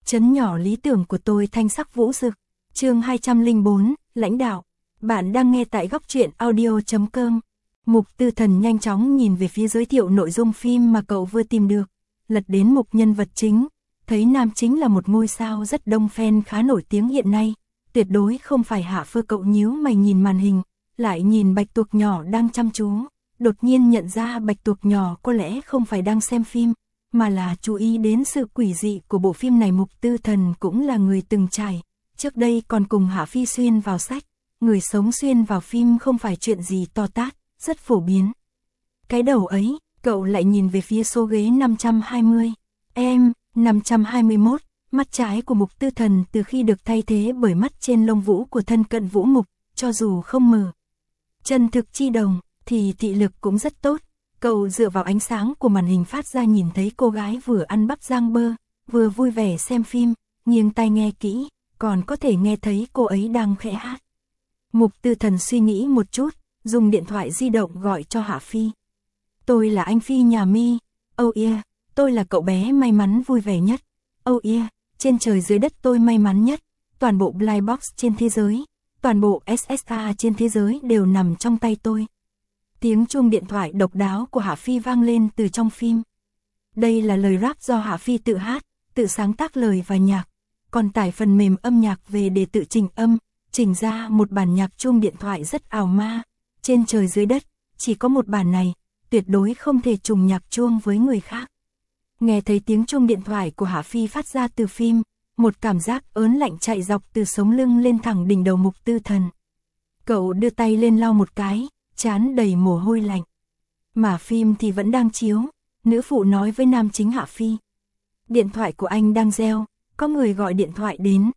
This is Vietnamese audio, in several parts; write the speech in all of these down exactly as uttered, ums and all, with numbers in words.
Trấn nhỏ lý tưởng của tôi thanh sắc vũ rực. Chương hai trăm lẻ bốn, lãnh đạo. Bạn đang nghe tại góc truyện audio chấm com. Mục Tư Thần nhanh chóng nhìn về phía giới thiệu nội dung phim mà cậu vừa tìm được, lật đến mục nhân vật chính, thấy nam chính là một ngôi sao rất đông fan khá nổi tiếng hiện nay, tuyệt đối không phải Hạ Phơ. Cậu nhíu mày nhìn màn hình, lại nhìn Bạch Tuộc nhỏ đang chăm chú, đột nhiên nhận ra Bạch Tuộc nhỏ có lẽ không phải đang xem phim, mà là chú ý đến sự quỷ dị của bộ phim này. Mục Tư Thần cũng là người từng trải, trước đây còn cùng Hạ Phi xuyên vào sách, người sống xuyên vào phim không phải chuyện gì to tát, rất phổ biến. Cái đầu ấy, cậu lại nhìn về phía số ghế năm trăm hai mươi. Em, năm trăm hai mươi mốt, mắt trái của Mục Tư Thần từ khi được thay thế bởi mắt trên lông vũ của thân cận vũ mục, cho dù không mở chân thực chi đồng, thì thị lực cũng rất tốt. Cậu dựa vào ánh sáng của màn hình phát ra nhìn thấy cô gái vừa ăn bắp rang bơ, vừa vui vẻ xem phim, nghiêng tai nghe kỹ, còn có thể nghe thấy cô ấy đang khẽ hát. Mục Tư Thần suy nghĩ một chút, dùng điện thoại di động gọi cho Hạ Phi. Tôi là anh Phi nhà Mi. Oh yeah, tôi là cậu bé may mắn vui vẻ nhất. Oh yeah, trên trời dưới đất tôi may mắn nhất. Toàn bộ Blind Box trên thế giới, toàn bộ ét ét a trên thế giới đều nằm trong tay tôi. Tiếng chuông điện thoại độc đáo của Hạ Phi vang lên từ trong phim. Đây là lời rap do Hạ Phi tự hát, tự sáng tác lời và nhạc, còn tải phần mềm âm nhạc về để tự chỉnh âm, chỉnh ra một bản nhạc chuông điện thoại rất ảo ma. Trên trời dưới đất, chỉ có một bản này, tuyệt đối không thể trùng nhạc chuông với người khác. Nghe thấy tiếng chuông điện thoại của Hạ Phi phát ra từ phim, một cảm giác ớn lạnh chạy dọc từ sống lưng lên thẳng đỉnh đầu Mục Tư Thần. Cậu đưa tay lên lau một cái, trán đầy mồ hôi lạnh. Mà phim thì vẫn đang chiếu, nữ phụ nói với nam chính Hạ Phi. Điện thoại của anh đang reo, có người gọi điện thoại đến.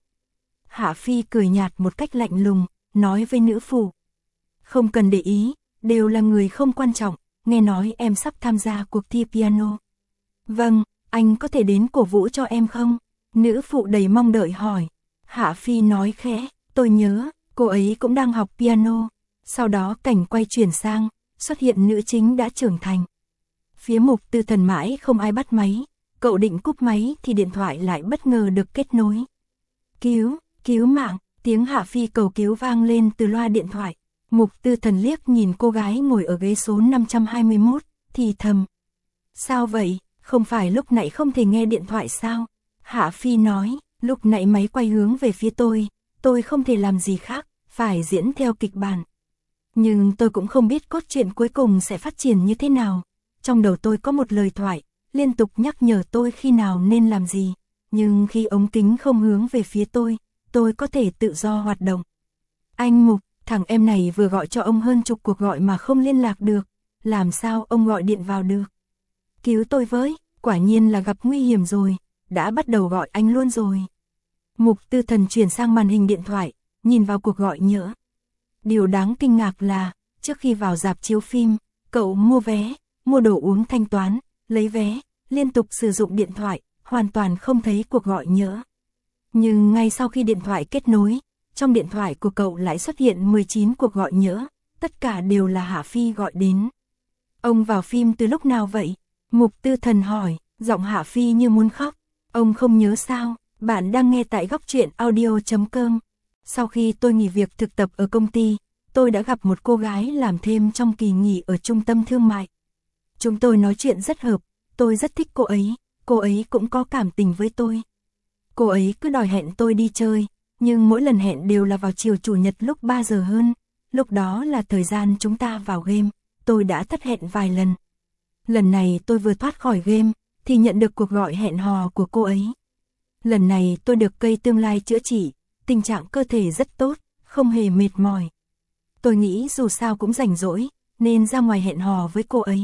Hạ Phi cười nhạt một cách lạnh lùng, nói với nữ phụ. Không cần để ý, đều là người không quan trọng, nghe nói em sắp tham gia cuộc thi piano. Vâng, anh có thể đến cổ vũ cho em không? Nữ phụ đầy mong đợi hỏi. Hạ Phi nói khẽ, tôi nhớ, cô ấy cũng đang học piano. Sau đó cảnh quay chuyển sang, xuất hiện nữ chính đã trưởng thành. Phía Mục Tư Thần mãi không ai bắt máy, cậu định cúp máy thì điện thoại lại bất ngờ được kết nối. Cứu, cứu mạng, tiếng Hạ Phi cầu cứu vang lên từ loa điện thoại. Mục Tư Thần liếc nhìn cô gái ngồi ở ghế số năm trăm hai mươi mốt, thì thầm. Sao vậy, không phải lúc nãy không thể nghe điện thoại sao? Hạ Phi nói, lúc nãy máy quay hướng về phía tôi, tôi không thể làm gì khác, phải diễn theo kịch bản. Nhưng tôi cũng không biết cốt truyện cuối cùng sẽ phát triển như thế nào. Trong đầu tôi có một lời thoại, liên tục nhắc nhở tôi khi nào nên làm gì. Nhưng khi ống kính không hướng về phía tôi, tôi có thể tự do hoạt động. Anh Mục, thằng em này vừa gọi cho ông hơn chục cuộc gọi mà không liên lạc được. Làm sao ông gọi điện vào được? Cứu tôi với, quả nhiên là gặp nguy hiểm rồi, đã bắt đầu gọi anh luôn rồi. Mục Tư Thần chuyển sang màn hình điện thoại, nhìn vào cuộc gọi nhỡ. Điều đáng kinh ngạc là, trước khi vào rạp chiếu phim, cậu mua vé, mua đồ uống thanh toán, lấy vé, liên tục sử dụng điện thoại, hoàn toàn không thấy cuộc gọi nhỡ. Nhưng ngay sau khi điện thoại kết nối, trong điện thoại của cậu lại xuất hiện mười chín cuộc gọi nhỡ, tất cả đều là Hạ Phi gọi đến. Ông vào phim từ lúc nào vậy? Mục Tư Thần hỏi, giọng Hạ Phi như muốn khóc. Ông không nhớ sao? Bạn đang nghe tại góc truyện audio chấm com. Sau khi tôi nghỉ việc thực tập ở công ty, tôi đã gặp một cô gái làm thêm trong kỳ nghỉ ở trung tâm thương mại. Chúng tôi nói chuyện rất hợp, tôi rất thích cô ấy, cô ấy cũng có cảm tình với tôi. Cô ấy cứ đòi hẹn tôi đi chơi, nhưng mỗi lần hẹn đều là vào chiều chủ nhật lúc ba giờ hơn, lúc đó là thời gian chúng ta vào game, tôi đã thất hẹn vài lần. Lần này tôi vừa thoát khỏi game, thì nhận được cuộc gọi hẹn hò của cô ấy. Lần này tôi được cây tương lai chữa trị, tình trạng cơ thể rất tốt, không hề mệt mỏi. Tôi nghĩ dù sao cũng rảnh rỗi, nên ra ngoài hẹn hò với cô ấy.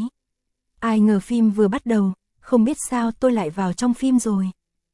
Ai ngờ phim vừa bắt đầu, không biết sao tôi lại vào trong phim rồi.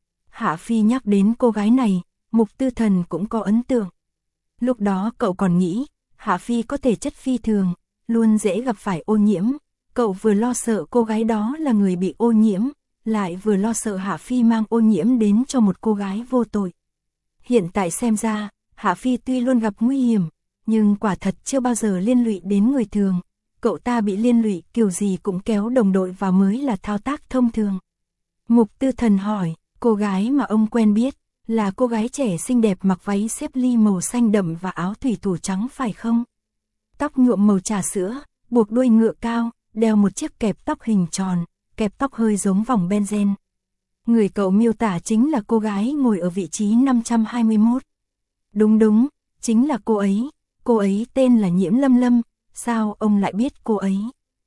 Hạ Phi nhắc đến cô gái này, Mục Tư Thần cũng có ấn tượng. Lúc đó cậu còn nghĩ, Hạ Phi có thể chất phi thường, luôn dễ gặp phải ô nhiễm. Cậu vừa lo sợ cô gái đó là người bị ô nhiễm, lại vừa lo sợ Hạ Phi mang ô nhiễm đến cho một cô gái vô tội. Hiện tại xem ra, Hạ Phi tuy luôn gặp nguy hiểm, nhưng quả thật chưa bao giờ liên lụy đến người thường. Cậu ta bị liên lụy kiểu gì cũng kéo đồng đội vào mới là thao tác thông thường. Mục Tư Thần hỏi, Cô gái mà ông quen biết, là cô gái trẻ xinh đẹp mặc váy xếp ly màu xanh đậm và áo thủy thủ trắng phải không? Tóc nhuộm màu trà sữa, buộc đuôi ngựa cao, đeo một chiếc kẹp tóc hình tròn, kẹp tóc hơi giống vòng benzen. Người cậu miêu tả chính là cô gái ngồi ở vị trí năm trăm hai mươi mốt. Đúng đúng, chính là cô ấy, cô ấy tên là Nhiễm Lâm Lâm, sao ông lại biết cô ấy?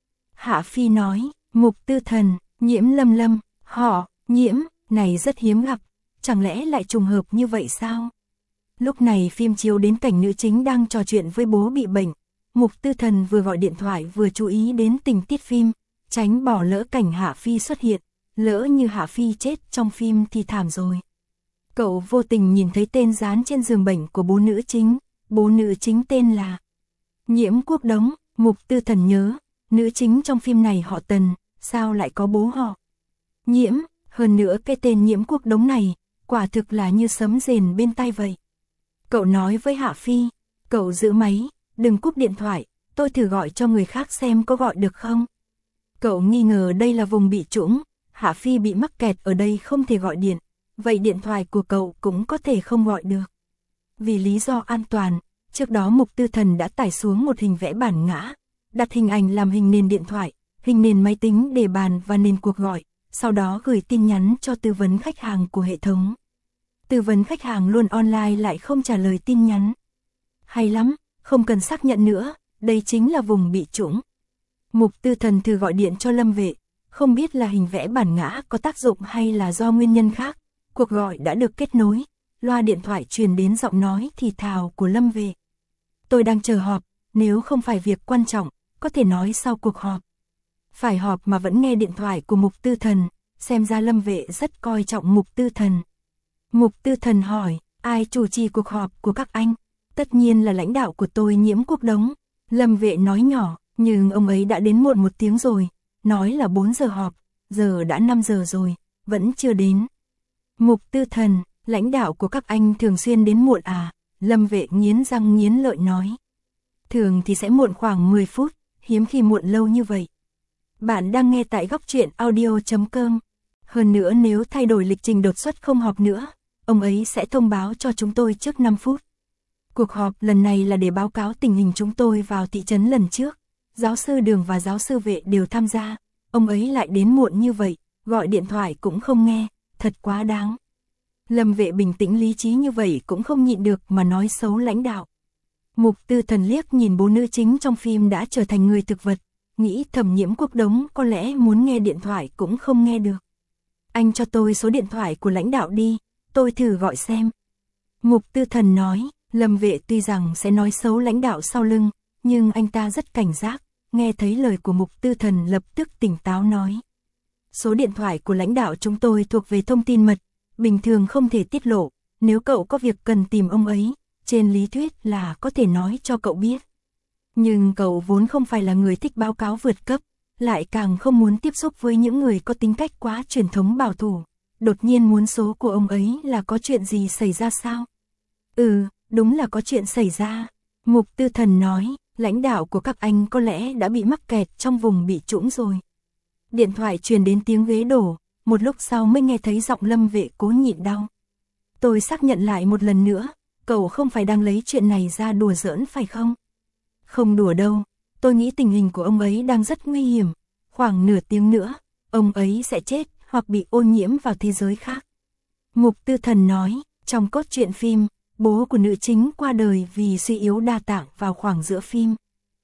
Hạ Phi nói, Mục Tư Thần, Nhiễm Lâm Lâm, họ, Nhiễm, này rất hiếm gặp, chẳng lẽ lại trùng hợp như vậy sao? Lúc này phim chiếu đến cảnh nữ chính đang trò chuyện với bố bị bệnh, Mục Tư Thần vừa gọi điện thoại vừa chú ý đến tình tiết phim, tránh bỏ lỡ cảnh Hạ Phi xuất hiện, lỡ như Hạ Phi chết trong phim thì thảm rồi. Cậu vô tình nhìn thấy tên dán trên giường bệnh của bố nữ chính, bố nữ chính tên là Nhiễm Quốc Đống. Mục Tư Thần nhớ, nữ chính trong phim này họ Tần, sao lại có bố họ Nhiễm, hơn nữa cái tên Nhiễm Quốc Đống này, quả thực là như sấm rền bên tai vậy. Cậu nói với Hạ Phi, cậu giữ máy, đừng cúp điện thoại, tôi thử gọi cho người khác xem có gọi được không. Cậu nghi ngờ đây là vùng bị trũng, Hạ Phi bị mắc kẹt ở đây không thể gọi điện, vậy điện thoại của cậu cũng có thể không gọi được. Vì lý do an toàn, trước đó Mục Tư Thần đã tải xuống một hình vẽ bản ngã, đặt hình ảnh làm hình nền điện thoại, hình nền máy tính để bàn và nền cuộc gọi, sau đó gửi tin nhắn cho tư vấn khách hàng của hệ thống. Tư vấn khách hàng luôn online lại không trả lời tin nhắn. Hay lắm, không cần xác nhận nữa, đây chính là vùng bị trũng. Mục Tư Thần thử gọi điện cho Lâm Vệ, không biết là hình vẽ bản ngã có tác dụng hay là do nguyên nhân khác. Cuộc gọi đã được kết nối, loa điện thoại truyền đến giọng nói thì thào của Lâm Vệ. Tôi đang chờ họp, nếu không phải việc quan trọng, có thể nói sau cuộc họp. Phải họp mà vẫn nghe điện thoại của Mục Tư Thần, xem ra Lâm Vệ rất coi trọng Mục Tư Thần. Mục Tư Thần hỏi, ai chủ trì cuộc họp của các anh? Tất nhiên là lãnh đạo của tôi Nhiễm Quốc Đống. Lâm Vệ nói nhỏ, nhưng ông ấy đã đến muộn một tiếng rồi, nói là bốn giờ họp, giờ đã năm giờ rồi, vẫn chưa đến. Mục Tư Thần, lãnh đạo của các anh thường xuyên đến muộn à? Lâm Vệ nghiến răng nghiến lợi nói. Thường thì sẽ muộn khoảng mười phút, hiếm khi muộn lâu như vậy. Bạn đang nghe tại góc truyện audio chấm com. Hơn nữa nếu thay đổi lịch trình đột xuất không họp nữa, ông ấy sẽ thông báo cho chúng tôi trước năm phút. Cuộc họp lần này là để báo cáo tình hình chúng tôi vào thị trấn lần trước. Giáo sư Đường và giáo sư Vệ đều tham gia, ông ấy lại đến muộn như vậy, gọi điện thoại cũng không nghe, thật quá đáng. Lâm Vệ bình tĩnh lý trí như vậy cũng không nhịn được mà nói xấu lãnh đạo. Mục Tư Thần liếc nhìn bố nữ chính trong phim đã trở thành người thực vật, nghĩ thầm Nhiễm Quốc Đống có lẽ muốn nghe điện thoại cũng không nghe được. Anh cho tôi số điện thoại của lãnh đạo đi, tôi thử gọi xem. Mục Tư Thần nói, Lâm Vệ tuy rằng sẽ nói xấu lãnh đạo sau lưng, nhưng anh ta rất cảnh giác, nghe thấy lời của Mục Tư Thần lập tức tỉnh táo nói. Số điện thoại của lãnh đạo chúng tôi thuộc về thông tin mật, bình thường không thể tiết lộ, nếu cậu có việc cần tìm ông ấy, trên lý thuyết là có thể nói cho cậu biết. Nhưng cậu vốn không phải là người thích báo cáo vượt cấp, lại càng không muốn tiếp xúc với những người có tính cách quá truyền thống bảo thủ. Đột nhiên muốn số của ông ấy là có chuyện gì xảy ra sao? Ừ, đúng là có chuyện xảy ra. Mục Tư Thần nói, lãnh đạo của các anh có lẽ đã bị mắc kẹt trong vùng bị trũng rồi. Điện thoại truyền đến tiếng ghế đổ, một lúc sau mới nghe thấy giọng Lâm Vệ cố nhịn đau. Tôi xác nhận lại một lần nữa, cậu không phải đang lấy chuyện này ra đùa giỡn phải không? Không đùa đâu, tôi nghĩ tình hình của ông ấy đang rất nguy hiểm, khoảng nửa tiếng nữa, ông ấy sẽ chết hoặc bị ô nhiễm vào thế giới khác. Mục Tư Thần nói, trong cốt truyện phim, bố của nữ chính qua đời vì suy yếu đa tạng vào khoảng giữa phim.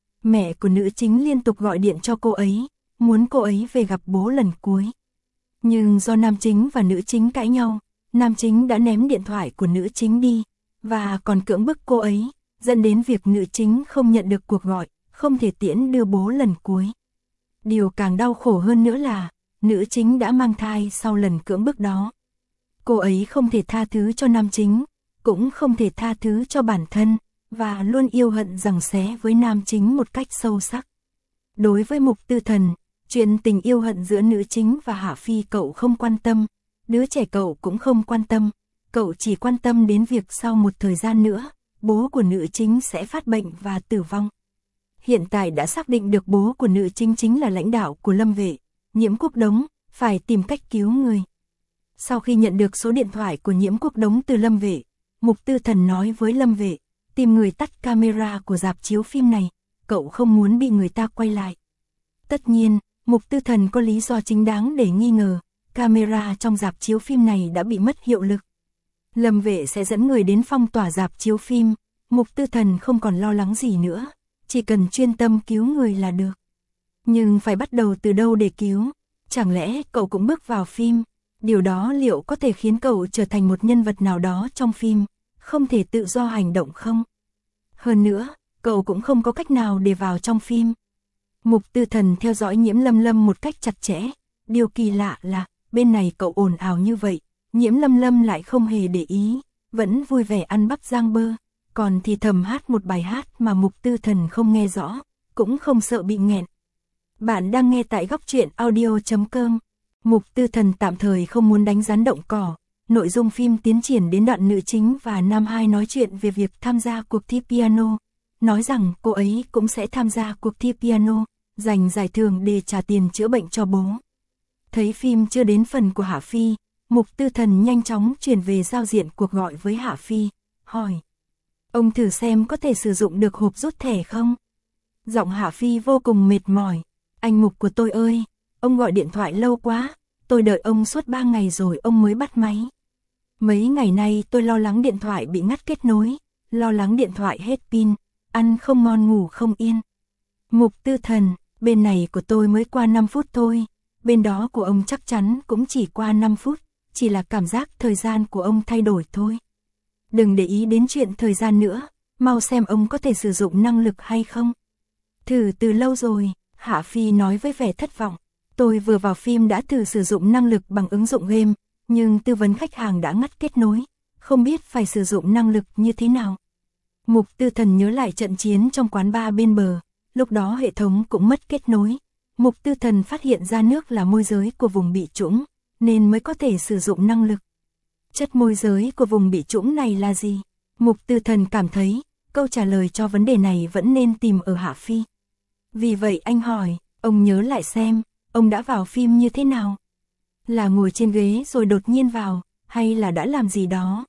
Mẹ của nữ chính liên tục gọi điện cho cô ấy, muốn cô ấy về gặp bố lần cuối. Nhưng do nam chính và nữ chính cãi nhau, nam chính đã ném điện thoại của nữ chính đi, và còn cưỡng bức cô ấy, dẫn đến việc nữ chính không nhận được cuộc gọi, không thể tiễn đưa bố lần cuối. Điều càng đau khổ hơn nữa là, nữ chính đã mang thai sau lần cưỡng bức đó. Cô ấy không thể tha thứ cho nam chính, cũng không thể tha thứ cho bản thân, và luôn yêu hận giằng xé với nam chính một cách sâu sắc. Đối với Mục Tư Thần, chuyện tình yêu hận giữa nữ chính và Hạ Phi cậu không quan tâm, đứa trẻ cậu cũng không quan tâm, cậu chỉ quan tâm đến việc sau một thời gian nữa, bố của nữ chính sẽ phát bệnh và tử vong. Hiện tại đã xác định được bố của nữ chính chính là lãnh đạo của Lâm Vệ, Nhiễm Quốc Đống, phải tìm cách cứu người. Sau khi nhận được số điện thoại của Nhiễm Quốc Đống từ Lâm Vệ, Mục Tư Thần nói với Lâm Vệ, tìm người tắt camera của rạp chiếu phim này, cậu không muốn bị người ta quay lại. Tất nhiên, Mục Tư Thần có lý do chính đáng để nghi ngờ, camera trong rạp chiếu phim này đã bị mất hiệu lực. Lâm Vệ sẽ dẫn người đến phong tỏa rạp chiếu phim, Mục Tư Thần không còn lo lắng gì nữa, chỉ cần chuyên tâm cứu người là được. Nhưng phải bắt đầu từ đâu để cứu? Chẳng lẽ cậu cũng bước vào phim? Điều đó liệu có thể khiến cậu trở thành một nhân vật nào đó trong phim, không thể tự do hành động không? Hơn nữa, cậu cũng không có cách nào để vào trong phim. Mục Tư Thần theo dõi Nhiễm Lâm Lâm một cách chặt chẽ. Điều kỳ lạ là, bên này cậu ồn ào như vậy, Nhiễm Lâm Lâm lại không hề để ý, vẫn vui vẻ ăn bắp rang bơ, còn thì thầm hát một bài hát mà Mục Tư Thần không nghe rõ, cũng không sợ bị nghẹn. Bạn đang nghe tại góc truyện audio chấm com. Mục Tư Thần tạm thời không muốn đánh rắn động cỏ. Nội dung phim tiến triển đến đoạn nữ chính và nam hai nói chuyện về việc tham gia cuộc thi piano, nói rằng cô ấy cũng sẽ tham gia cuộc thi piano, giành giải thưởng để trả tiền chữa bệnh cho bố. Thấy phim chưa đến phần của Hạ Phi, Mục Tư Thần nhanh chóng chuyển về giao diện cuộc gọi với Hạ Phi, hỏi: ông thử xem có thể sử dụng được hộp rút thẻ không? Giọng Hạ Phi vô cùng mệt mỏi: anh Mục của tôi ơi, ông gọi điện thoại lâu quá, tôi đợi ông suốt ba ngày rồi ông mới bắt máy. Mấy ngày nay tôi lo lắng điện thoại bị ngắt kết nối, lo lắng điện thoại hết pin, ăn không ngon ngủ không yên. Mục Tư Thần, bên này của tôi mới qua năm phút thôi, bên đó của ông chắc chắn cũng chỉ qua năm phút, chỉ là cảm giác thời gian của ông thay đổi thôi. Đừng để ý đến chuyện thời gian nữa, mau xem ông có thể sử dụng năng lực hay không. Thử từ lâu rồi, Hạ Phi nói với vẻ thất vọng. Tôi vừa vào phim đã thử sử dụng năng lực bằng ứng dụng game, nhưng tư vấn khách hàng đã ngắt kết nối, không biết phải sử dụng năng lực như thế nào. Mục Tư Thần nhớ lại trận chiến trong quán bar bên bờ, lúc đó hệ thống cũng mất kết nối. Mục Tư Thần phát hiện ra nước là môi giới của vùng bị trũng, nên mới có thể sử dụng năng lực. Chất môi giới của vùng bị trũng này là gì? Mục Tư Thần cảm thấy, câu trả lời cho vấn đề này vẫn nên tìm ở Hạ Phi. Vì vậy anh hỏi, ông nhớ lại xem, ông đã vào phim như thế nào? Là ngồi trên ghế rồi đột nhiên vào, hay là đã làm gì đó?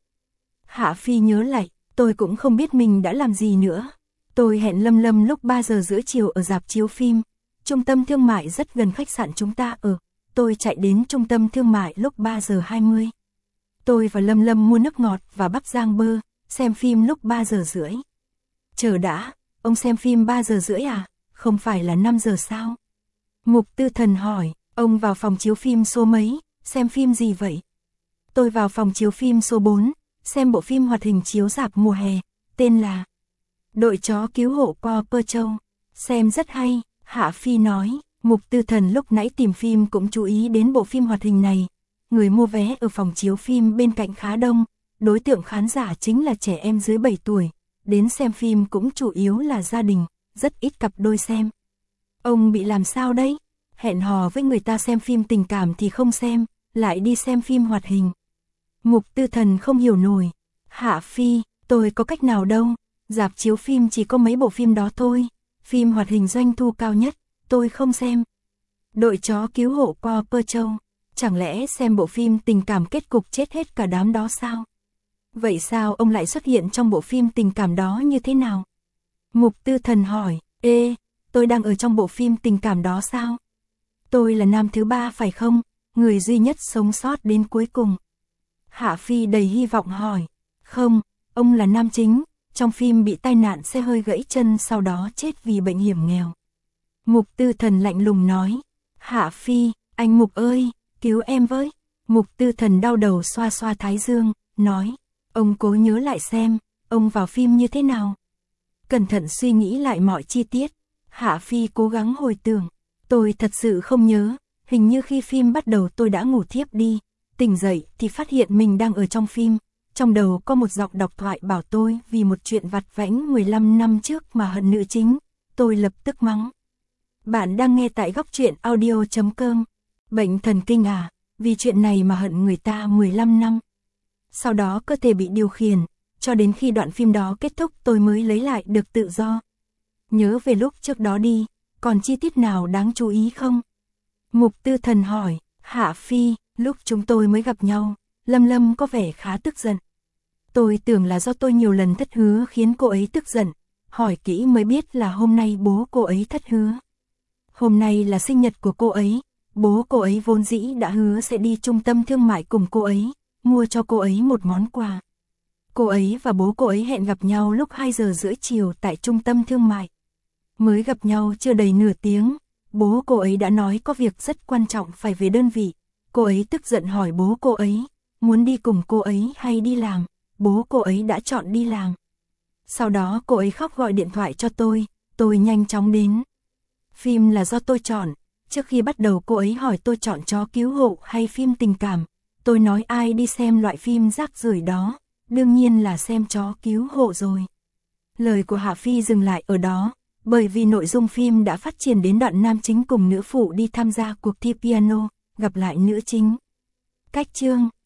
Hạ Phi nhớ lại, tôi cũng không biết mình đã làm gì nữa. Tôi hẹn Lâm Lâm lúc ba giờ rưỡi chiều ở rạp chiếu phim. Trung tâm thương mại rất gần khách sạn chúng ta ở. Tôi chạy đến trung tâm thương mại lúc ba giờ hai mươi. Tôi và Lâm Lâm mua nước ngọt và bắp rang bơ, xem phim lúc ba giờ rưỡi. Chờ đã, ông xem phim ba giờ rưỡi à? Không phải là năm giờ sao? Mục Tư Thần hỏi, ông vào phòng chiếu phim số mấy, xem phim gì vậy? Tôi vào phòng chiếu phim số bốn, xem bộ phim hoạt hình chiếu rạp mùa hè, tên là Đội chó cứu hộ Paw Châu. Xem rất hay, Hạ Phi nói. Mục Tư Thần lúc nãy tìm phim cũng chú ý đến bộ phim hoạt hình này. Người mua vé ở phòng chiếu phim bên cạnh khá đông, đối tượng khán giả chính là trẻ em dưới bảy tuổi. Đến xem phim cũng chủ yếu là gia đình, rất ít cặp đôi xem. Ông bị làm sao đấy? Hẹn hò với người ta xem phim tình cảm thì không xem, lại đi xem phim hoạt hình. Mục Tư Thần không hiểu nổi. Hạ Phi, tôi có cách nào đâu, rạp chiếu phim chỉ có mấy bộ phim đó thôi, phim hoạt hình doanh thu cao nhất, tôi không xem. Đội chó cứu hộ Paw Châu, chẳng lẽ xem bộ phim tình cảm kết cục chết hết cả đám đó sao? Vậy sao ông lại xuất hiện trong bộ phim tình cảm đó như thế nào? Mục Tư Thần hỏi, ê, tôi đang ở trong bộ phim tình cảm đó sao? Tôi là nam thứ ba phải không? Người duy nhất sống sót đến cuối cùng. Hạ Phi đầy hy vọng hỏi, không, ông là nam chính, trong phim bị tai nạn xe hơi gãy chân sau đó chết vì bệnh hiểm nghèo. Mục Tư Thần lạnh lùng nói, Hạ Phi, anh Mục ơi, cứu em với. Mục Tư Thần đau đầu xoa xoa thái dương, nói, ông cố nhớ lại xem, ông vào phim như thế nào? Cẩn thận suy nghĩ lại mọi chi tiết. Hạ Phi cố gắng hồi tưởng, tôi thật sự không nhớ, hình như khi phim bắt đầu tôi đã ngủ thiếp đi, tỉnh dậy thì phát hiện mình đang ở trong phim, trong đầu có một giọng đọc thoại bảo tôi vì một chuyện vặt vãnh mười lăm năm trước mà hận nữ chính, tôi lập tức mắng. Bạn đang nghe tại góc truyện audio chấm com. Bệnh thần kinh à, vì chuyện này mà hận người ta mười lăm năm. Sau đó cơ thể bị điều khiển, cho đến khi đoạn phim đó kết thúc tôi mới lấy lại được tự do. Nhớ về lúc trước đó đi, còn chi tiết nào đáng chú ý không? Mục Tư Thần hỏi, Hạ Phi, Lúc chúng tôi mới gặp nhau, Lâm Lâm có vẻ khá tức giận. Tôi tưởng là do tôi nhiều lần thất hứa khiến cô ấy tức giận, hỏi kỹ mới biết là hôm nay bố cô ấy thất hứa. Hôm nay là sinh nhật của cô ấy, bố cô ấy vốn dĩ đã hứa sẽ đi trung tâm thương mại cùng cô ấy, mua cho cô ấy một món quà. Cô ấy và bố cô ấy hẹn gặp nhau lúc hai giờ rưỡi chiều tại trung tâm thương mại. Mới gặp nhau chưa đầy nửa tiếng, bố cô ấy đã nói có việc rất quan trọng phải về đơn vị. Cô ấy tức giận hỏi bố cô ấy, muốn đi cùng cô ấy hay đi làm, bố cô ấy đã chọn đi làm. Sau đó cô ấy khóc gọi điện thoại cho tôi, tôi nhanh chóng đến. Phim là do tôi chọn, trước khi bắt đầu cô ấy hỏi tôi chọn chó cứu hộ hay phim tình cảm. Tôi nói ai đi xem loại phim rác rưởi đó, đương nhiên là xem chó cứu hộ rồi. Lời của Hạ Phi dừng lại ở đó, bởi vì nội dung phim đã phát triển đến đoạn nam chính cùng nữ phụ đi tham gia cuộc thi piano, gặp lại nữ chính. Cách chương